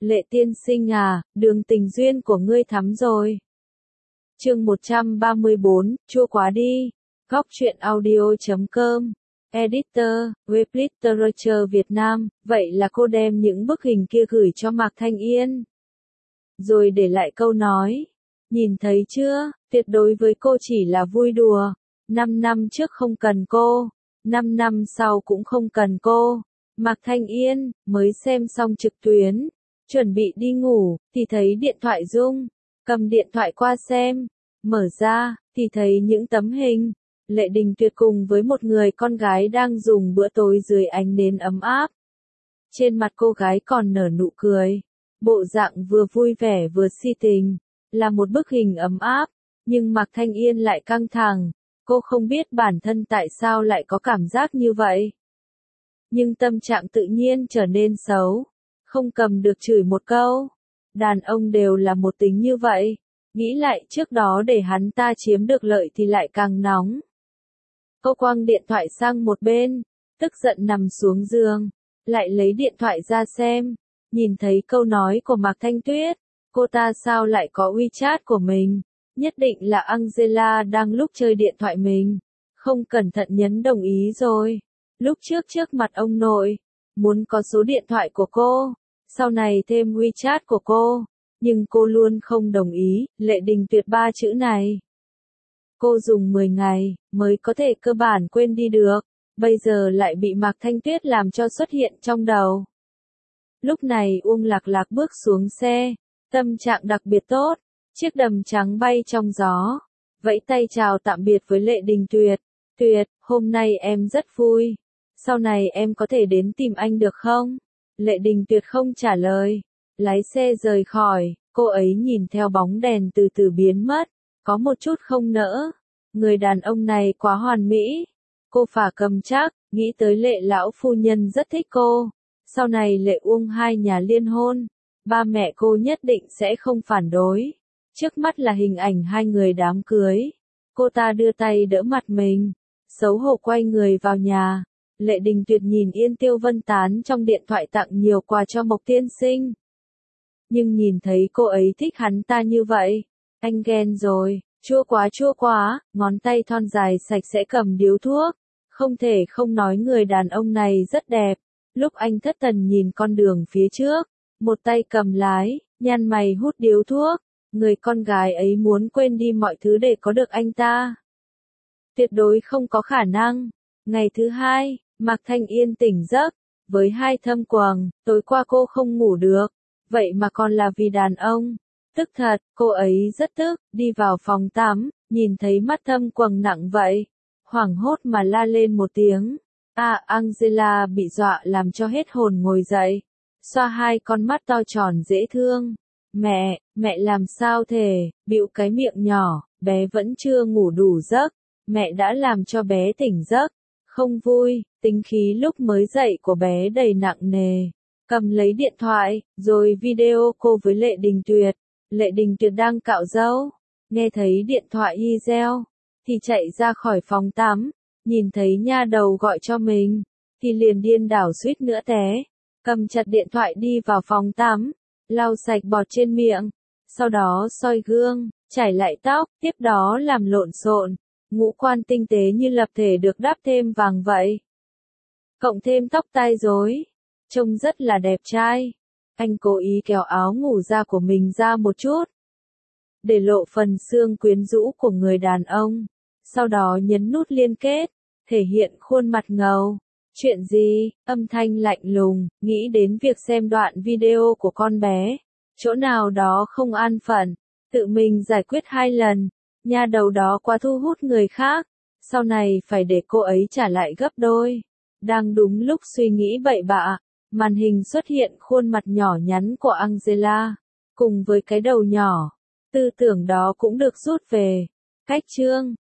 Lệ tiên sinh à, đường tình duyên của ngươi thắm rồi. Chương 134, chua quá đi. Góc truyện audio.com. Editor, Web Literature Việt Nam. Vậy là cô đem những bức hình kia gửi cho Mạc Thanh Yên. Rồi để lại câu nói. Nhìn thấy chưa, tuyệt đối với cô chỉ là vui đùa. 5 năm trước không cần cô. 5 năm sau cũng không cần cô. Mạc Thanh Yên, mới xem xong trực tuyến. Chuẩn bị đi ngủ, thì thấy điện thoại rung. Cầm điện thoại qua xem. Mở ra, thì thấy những tấm hình. Lệ Đình Tuyệt cùng với một người con gái đang dùng bữa tối dưới ánh nến ấm áp. Trên mặt cô gái còn nở nụ cười. Bộ dạng vừa vui vẻ vừa si tình. Là một bức hình ấm áp. Nhưng Mạc Thanh Yên lại căng thẳng. Cô không biết bản thân tại sao lại có cảm giác như vậy. Nhưng tâm trạng tự nhiên trở nên xấu. Không cầm được chửi một câu. Đàn ông đều là một tính như vậy. Nghĩ lại trước đó để hắn ta chiếm được lợi thì lại càng nóng. Cô quăng điện thoại sang một bên. Tức giận nằm xuống giường. Lại lấy điện thoại ra xem. Nhìn thấy câu nói của Mạc Thanh Tuyết. Cô ta sao lại có WeChat của mình. Nhất định là Angela đang lúc chơi điện thoại mình. Không cẩn thận nhấn đồng ý rồi. Lúc trước mặt ông nội. Muốn có số điện thoại của cô. Sau này thêm WeChat của cô. Nhưng cô luôn không đồng ý. Lệ Đình Tuyệt 3 chữ này. Cô dùng 10 ngày. Mới có thể cơ bản quên đi được. Bây giờ lại bị Mạc Thanh Tuyết làm cho xuất hiện trong đầu. Lúc này Uông Lạc Lạc bước xuống xe. Tâm trạng đặc biệt tốt. Chiếc đầm trắng bay trong gió. Vẫy tay chào tạm biệt với Lệ Đình Tuyệt. Tuyệt, hôm nay em rất vui. Sau này em có thể đến tìm anh được không? Lệ Đình Tuyệt không trả lời. Lái xe rời khỏi. Cô ấy nhìn theo bóng đèn từ từ biến mất. Có một chút không nỡ. Người đàn ông này quá hoàn mỹ. Cô phả cầm chắc. Nghĩ tới Lệ lão phu nhân rất thích cô. Sau này Lệ Uông hai nhà liên hôn. Ba mẹ cô nhất định sẽ không phản đối. Trước mắt là hình ảnh hai người đám cưới. Cô ta đưa tay đỡ mặt mình. Xấu hổ quay người vào nhà. Lệ Đình Tuyệt nhìn Yên Tiêu Vân Tán trong điện thoại tặng nhiều quà cho Mộc Tiên Sinh. Nhưng nhìn thấy cô ấy thích hắn ta như vậy. Anh ghen rồi. Chua quá, ngón tay thon dài sạch sẽ cầm điếu thuốc. Không thể không nói người đàn ông này rất đẹp. Lúc anh thất thần nhìn con đường phía trước. Một tay cầm lái, nhăn mày hút điếu thuốc. Người con gái ấy muốn quên đi mọi thứ để có được anh ta. Tuyệt đối không có khả năng. Ngày thứ hai, Mạc Thanh Yên tỉnh giấc. Với hai thâm quầng, tối qua cô không ngủ được. Vậy mà còn là vì đàn ông. Tức thật, cô ấy rất tức, đi vào phòng tắm, nhìn thấy mắt thâm quầng nặng vậy. Hoảng hốt mà la lên một tiếng. Angela bị dọa làm cho hết hồn ngồi dậy. Xoa hai con mắt to tròn dễ thương. Mẹ làm sao thể, bĩu cái miệng nhỏ, bé vẫn chưa ngủ đủ giấc. Mẹ đã làm cho bé tỉnh giấc. Không vui, tính khí lúc mới dậy của bé đầy nặng nề. Cầm lấy điện thoại, rồi video cô với Lệ Đình Tuyệt. Lệ Đình Tuyệt đang cạo râu. Nghe thấy điện thoại reo, thì chạy ra khỏi phòng tắm. Nhìn thấy nha đầu gọi cho mình, thì liền điên đảo suýt nữa té. Cầm chặt điện thoại đi vào phòng tắm, lau sạch bọt trên miệng. Sau đó soi gương, chải lại tóc, tiếp đó làm lộn xộn. Ngũ quan tinh tế như lập thể được đắp thêm vàng vậy. Cộng thêm tóc tai rối. Trông rất là đẹp trai. Anh cố ý kéo áo ngủ da của mình ra một chút. Để lộ phần xương quyến rũ của người đàn ông. Sau đó nhấn nút liên kết. Thể hiện khuôn mặt ngầu. Chuyện gì? Âm thanh lạnh lùng. Nghĩ đến việc xem đoạn video của con bé. Chỗ nào đó không an phận. Tự mình giải quyết 2 lần. Nha đầu đó quá thu hút người khác. Sau này phải để cô ấy trả lại gấp đôi. Đang đúng lúc suy nghĩ bậy bạ. Màn hình xuất hiện khuôn mặt nhỏ nhắn của Angela. Cùng với cái đầu nhỏ. Tư tưởng đó cũng được rút về. Cách chương.